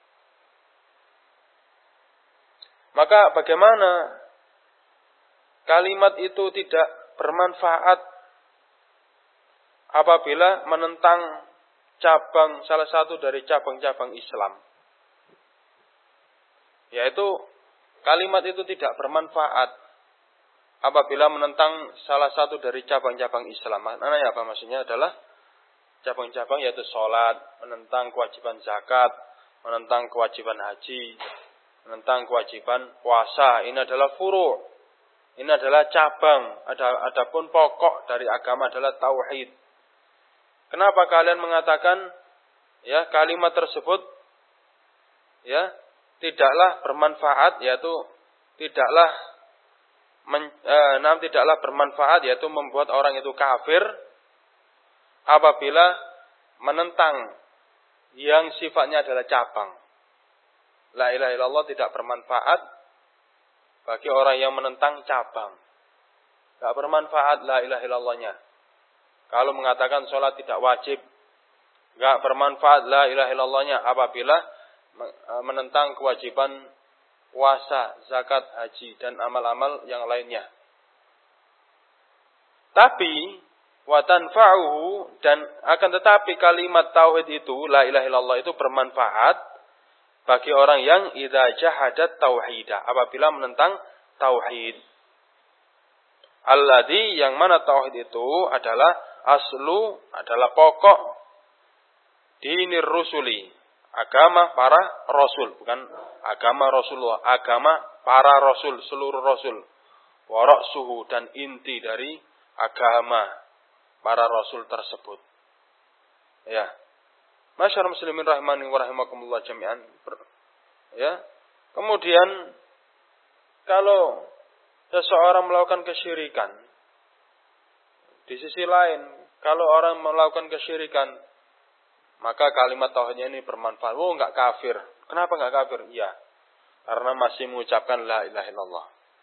Maka bagaimana kalimat itu tidak bermanfaat apabila menentang cabang, salah satu dari cabang-cabang Islam. Yaitu kalimat itu tidak bermanfaat apabila menentang salah satu dari cabang-cabang Islam. Maknanya apa? Maksudnya adalah cabang-cabang yaitu sholat, menentang kewajiban zakat, menentang kewajiban haji, menentang kewajiban puasa. Ini adalah furu'. Ini adalah cabang. Ada, adapun pokok dari agama adalah tauhid. Kenapa kalian mengatakan ya kalimat tersebut ya tidaklah bermanfaat, yaitu tidaklah men, eh, nam tidaklah bermanfaat yaitu membuat orang itu kafir apabila menentang yang sifatnya adalah cabang. La ilaha illallah tidak bermanfaat bagi orang yang menentang cabang. Tidak bermanfaat la ilaha illallahnya. Kalau mengatakan sholat tidak wajib, enggak bermanfaat la ilaha illallahnya apabila menentang kewajiban puasa, zakat, haji, dan amal-amal yang lainnya. Tapi, wa tanfa'uhu, dan akan tetapi kalimat tauhid itu, la ilaha illallah itu bermanfaat bagi orang yang idza jahadat tauhidah, apabila menentang tauhid. Alladzi, yang mana tauhid itu adalah aslu, adalah pokok dinir rusuli, agama para rasul, bukan agama Rasulullah, agama para rasul, seluruh rasul. Wa ra'suhu, dan inti dari agama para rasul tersebut. Ya. Masyaallah muslimin rahimani wa rahimakumullah jami'an. Ya. Kemudian kalau seseorang melakukan kesyirikan, di sisi lain, kalau orang melakukan kesyirikan, maka kalimat tauhidnya ini bermanfaat. Oh, enggak kafir. Kenapa enggak kafir? Iya, karena masih mengucapkan la ilaha illallah.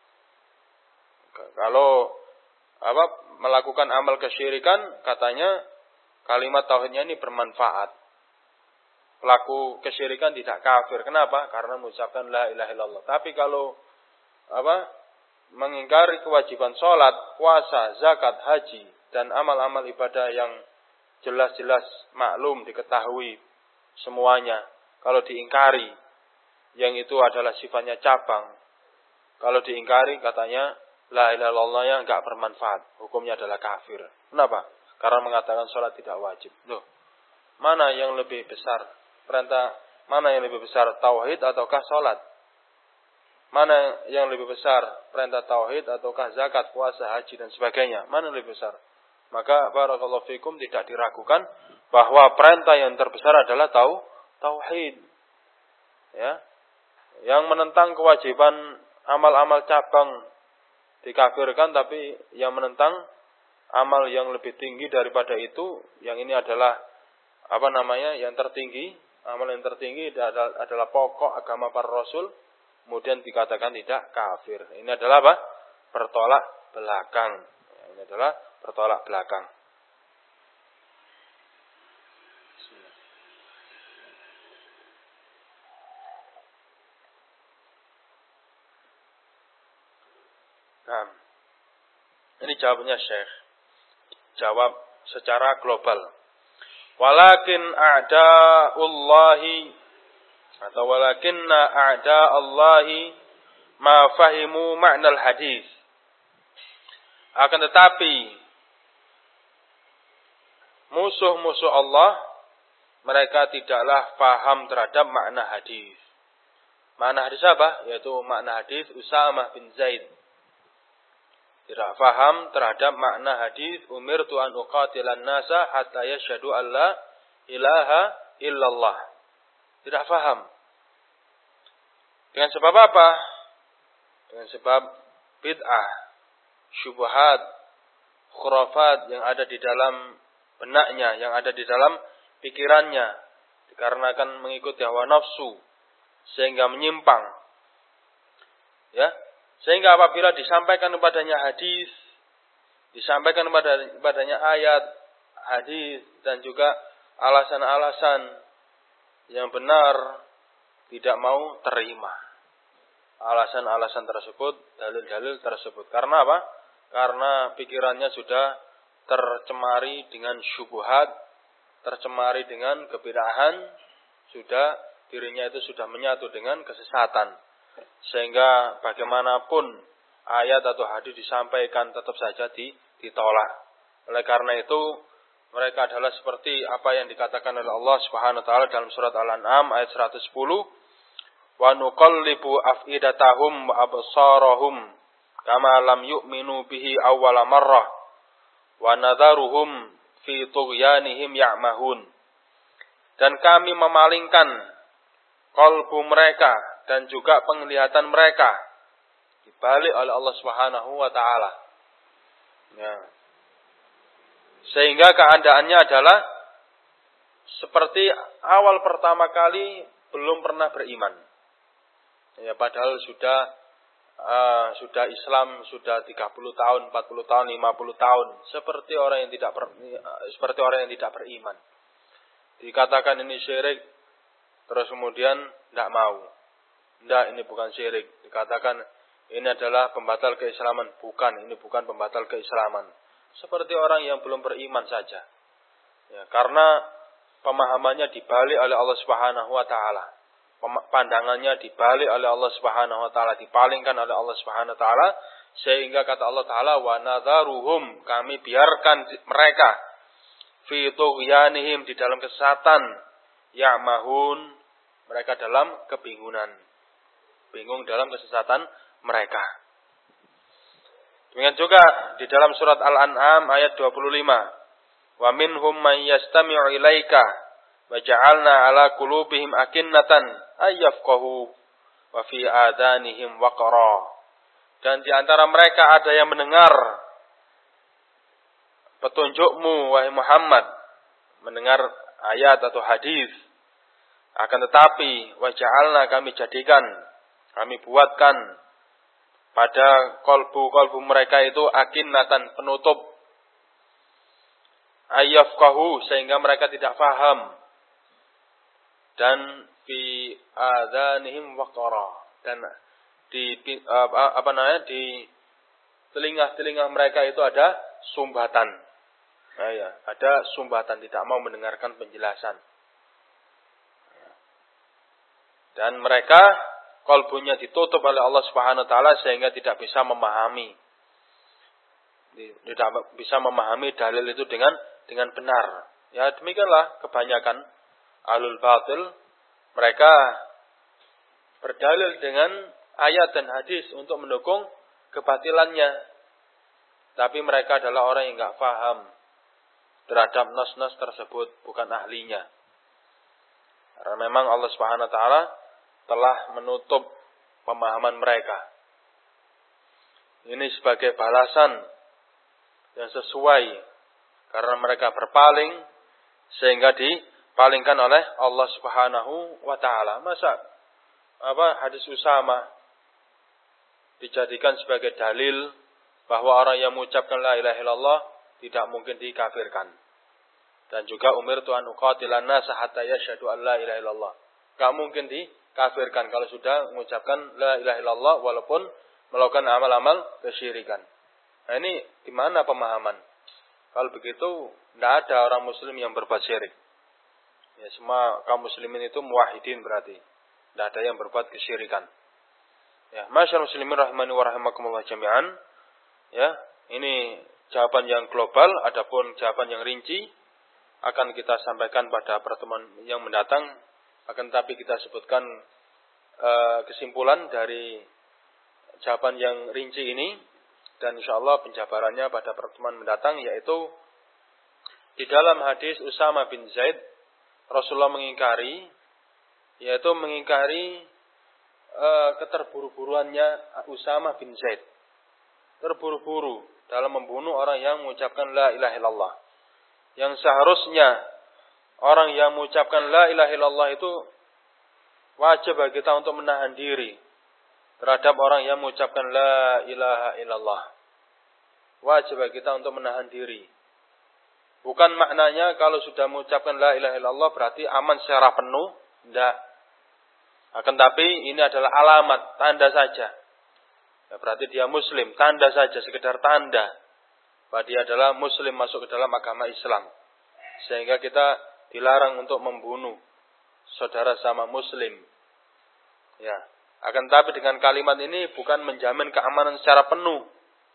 Kalau apa melakukan amal kesyirikan, katanya kalimat tauhidnya ini bermanfaat. Pelaku kesyirikan tidak kafir. Kenapa? Karena mengucapkan la ilaha illallah. Tapi kalau apa mengingkari kewajiban sholat, puasa, zakat, haji, dan amal-amal ibadah yang jelas-jelas maklum diketahui semuanya, kalau diingkari, yang itu adalah sifatnya cabang. Kalau diingkari katanya la ilaha illallahnya enggak bermanfaat, hukumnya adalah kafir. Kenapa? Karena mengatakan sholat tidak wajib. Loh, mana yang lebih besar? Perintah mana yang lebih besar, tauhid ataukah sholat? Mana yang lebih besar, perintah tauhid ataukah zakat, puasa, haji, dan sebagainya? Mana yang lebih besar? Maka barakallahu fikum tidak diragukan bahwa perintah yang terbesar adalah tau, tauhid. Ya. Yang menentang kewajiban amal-amal cabang dikafirkan, tapi yang menentang amal yang lebih tinggi daripada itu, yang ini adalah apa namanya yang tertinggi, amal yang tertinggi adalah, adalah pokok agama para rasul, kemudian dikatakan tidak kafir. Ini adalah apa? Bertolak belakang. Ini adalah bertolak belakang. Nah, ini jawabannya Syekh. Jawab secara global. Walakin a'da'ullahi atau walakinna a'da'allahi ma fahimu ma'nal hadis. Akan tetapi musuh-musuh Allah mereka tidaklah paham terhadap makna hadis. Makna hadis apa? Yaitu makna hadis Usamah bin Zaid. Tidak faham terhadap makna hadis umirtu an uqatilan nasa hatta yashhadu an la ilaha illallah. Tidak faham. Dengan sebab apa? Dengan sebab bid'ah, syubhat, khurafat yang ada di dalam benaknya, yang ada di dalam pikirannya, dikarenakan mengikuti hawa nafsu sehingga menyimpang. Ya, sehingga apabila disampaikan kepadanya hadis, disampaikan kepadanya ayat, hadis dan juga alasan-alasan yang benar, tidak mau terima alasan-alasan tersebut, dalil-dalil tersebut. Karena apa? Karena pikirannya sudah tercemari dengan syubhat, tercemari dengan kebid'ahan, sudah dirinya itu sudah menyatu dengan kesesatan. Sehingga bagaimanapun ayat atau hadis disampaikan tetap saja ditolak. Oleh karena itu mereka adalah seperti apa yang dikatakan oleh Allah Subhanahu wa taala dalam surat Al-An'am ayat seratus sepuluh, wa nuqallibu afidatahum wa absarahum kama lam yu'minu bihi awwala marrah wa nadharuhum fi tughyanihim ya'mahun. Dan kami memalingkan kalbu mereka dan juga penglihatan mereka dibalik oleh Allah Subhanahu wa taala. Ya. Sehingga keadaannya adalah seperti awal pertama kali belum pernah beriman. Ya, padahal sudah uh, sudah Islam sudah tiga puluh tahun, empat puluh tahun, lima puluh tahun, seperti orang yang tidak ber, seperti orang yang tidak beriman. Dikatakan ini syirik, terus kemudian tidak mau. Tidak, ini bukan syirik. Dikatakan ini adalah pembatal keislaman. Bukan, ini bukan pembatal keislaman. Seperti orang yang belum beriman saja. Ya, karena pemahamannya dibalik oleh Allah Subhanahu wa taala. Pandangannya dibalik oleh Allah Subhanahu wa taala, dipalingkan oleh Allah Subhanahu wa taala, sehingga kata Allah taala wa nadharuhum, kami biarkan mereka fi tughyanihim, di dalam kesesatan, ya'mahun, mereka dalam kebingungan. Bingung dalam kesesatan mereka. Demikian juga di dalam surat Al-An'am ayat dua puluh lima. Wa minhum man yastami'u ilaika wa ja'alna ala qulubihim akinnatan ay yafqahu wa fi adanihim waqra. Dan di antara mereka ada yang mendengar petunjukmu wahai Muhammad, mendengar ayat atau hadis. Akan tetapi wa ja'alna, kami jadikan, kami buatkan pada kolbu-kolbu mereka itu akinnatan, penutup, ayyafqahu, sehingga mereka tidak faham, dan fi adhanihim waqara, dan di apa, apa namanya di telinga-telinga mereka itu ada sumbatan. Nah, ya, ada sumbatan, tidak mau mendengarkan penjelasan. Dan mereka kalbunya ditutup oleh Allah Subhanahu wa taala sehingga tidak bisa memahami. Tidak bisa memahami dalil itu dengan dengan benar. Ya, demikianlah kebanyakan ahlul batil, mereka berdalil dengan ayat dan hadis untuk mendukung kebatilannya. Tapi mereka adalah orang yang enggak paham terhadap nas-nas tersebut, bukan ahlinya. Karena memang Allah Subhanahu wa taala telah menutup pemahaman mereka. Ini sebagai balasan yang sesuai, karena mereka berpaling sehingga di dipalingkan oleh Allah Subhanahu wa taala. Masa apa hadis Usama dijadikan sebagai dalil bahwa orang yang mengucapkan la ilaha illallah tidak mungkin dikafirkan. Dan juga umirtu an uqatilan nas hatta yashhadu an la ilaha illallah. Enggak mungkin dikafirkan kalau sudah mengucapkan la ilaha illallah walaupun melakukan amal-amal kesyirikan. Nah, ini di mana pemahaman? Kalau begitu tidak ada orang muslim yang berbuat syirik. Ya, semua kaum muslimin itu muwahhidin berarti. Tidak ada yang berbuat kesyirikan. Ya, masyaallah muslimin rahimani wa rahimakumullah jami'an. Ya, ini jawaban yang global, adapun jawaban yang rinci akan kita sampaikan pada pertemuan yang mendatang. Akan tapi kita sebutkan uh, kesimpulan dari jawaban yang rinci ini, dan insyaallah penjabarannya pada pertemuan mendatang, yaitu di dalam hadis Usama bin Zaid Rasulullah mengingkari, yaitu mengingkari uh, keterburu-buruannya Usama bin Zaid, terburu-buru dalam membunuh orang yang mengucapkan la ilaha illallah. Yang seharusnya orang yang mengucapkan la ilaha illallah itu wajib bagi kita untuk menahan diri terhadap orang yang mengucapkan la ilaha illallah. Wajib bagi kita untuk menahan diri. Bukan maknanya kalau sudah mengucapkan la ilaha illallah berarti aman secara penuh. Tidak. Akan tapi ini adalah alamat, tanda saja. Ya, berarti dia muslim, tanda saja, sekedar tanda bahwa dia adalah muslim, masuk ke dalam agama Islam. Sehingga kita dilarang untuk membunuh saudara sama muslim. Ya, akan tapi dengan kalimat ini bukan menjamin keamanan secara penuh.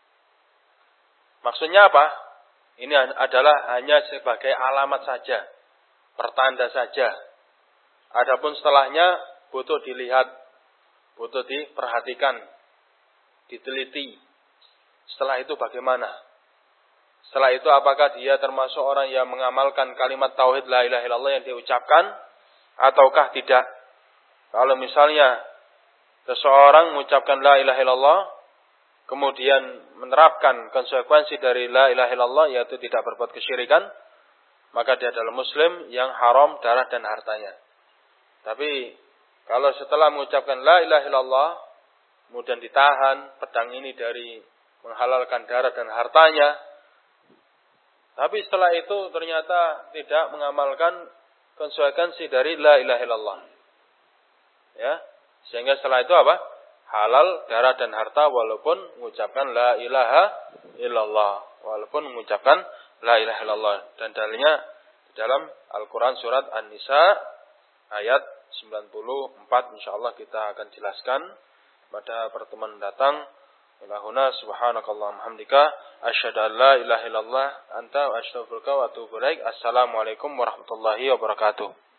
Maksudnya apa? Ini adalah hanya sebagai alamat saja, pertanda saja. Adapun setelahnya butuh dilihat, butuh diperhatikan, diteliti. Setelah itu bagaimana? Setelah itu apakah dia termasuk orang yang mengamalkan kalimat tauhid la ilaha illallah yang diucapkan ataukah tidak? Kalau misalnya seseorang mengucapkan la ilaha illallah kemudian menerapkan konsekuensi dari la ilaha illallah yaitu tidak berbuat kesyirikan, maka dia adalah muslim yang haram darah dan hartanya. Tapi kalau setelah mengucapkan la ilaha illallah kemudian ditahan pedang ini dari menghalalkan darah dan hartanya, tapi setelah itu ternyata tidak mengamalkan konsekuensi dari la ilaha illallah. Ya, sehingga setelah itu apa? Halal darah dan harta walaupun mengucapkan la ilaha illallah, walaupun mengucapkan la ilaha illallah. Dan dalilnya di dalam Al-Qur'an surat An-Nisa ayat sembilan puluh empat, insyaallah kita akan jelaskan pada pertemuan datang. Ilahuna subhanakallahumma hamdika asyhadu an la ilaha illallah anta wa astaghfiruka wa atubu ilaik. Assalamualaikum warahmatullahi wabarakatuh.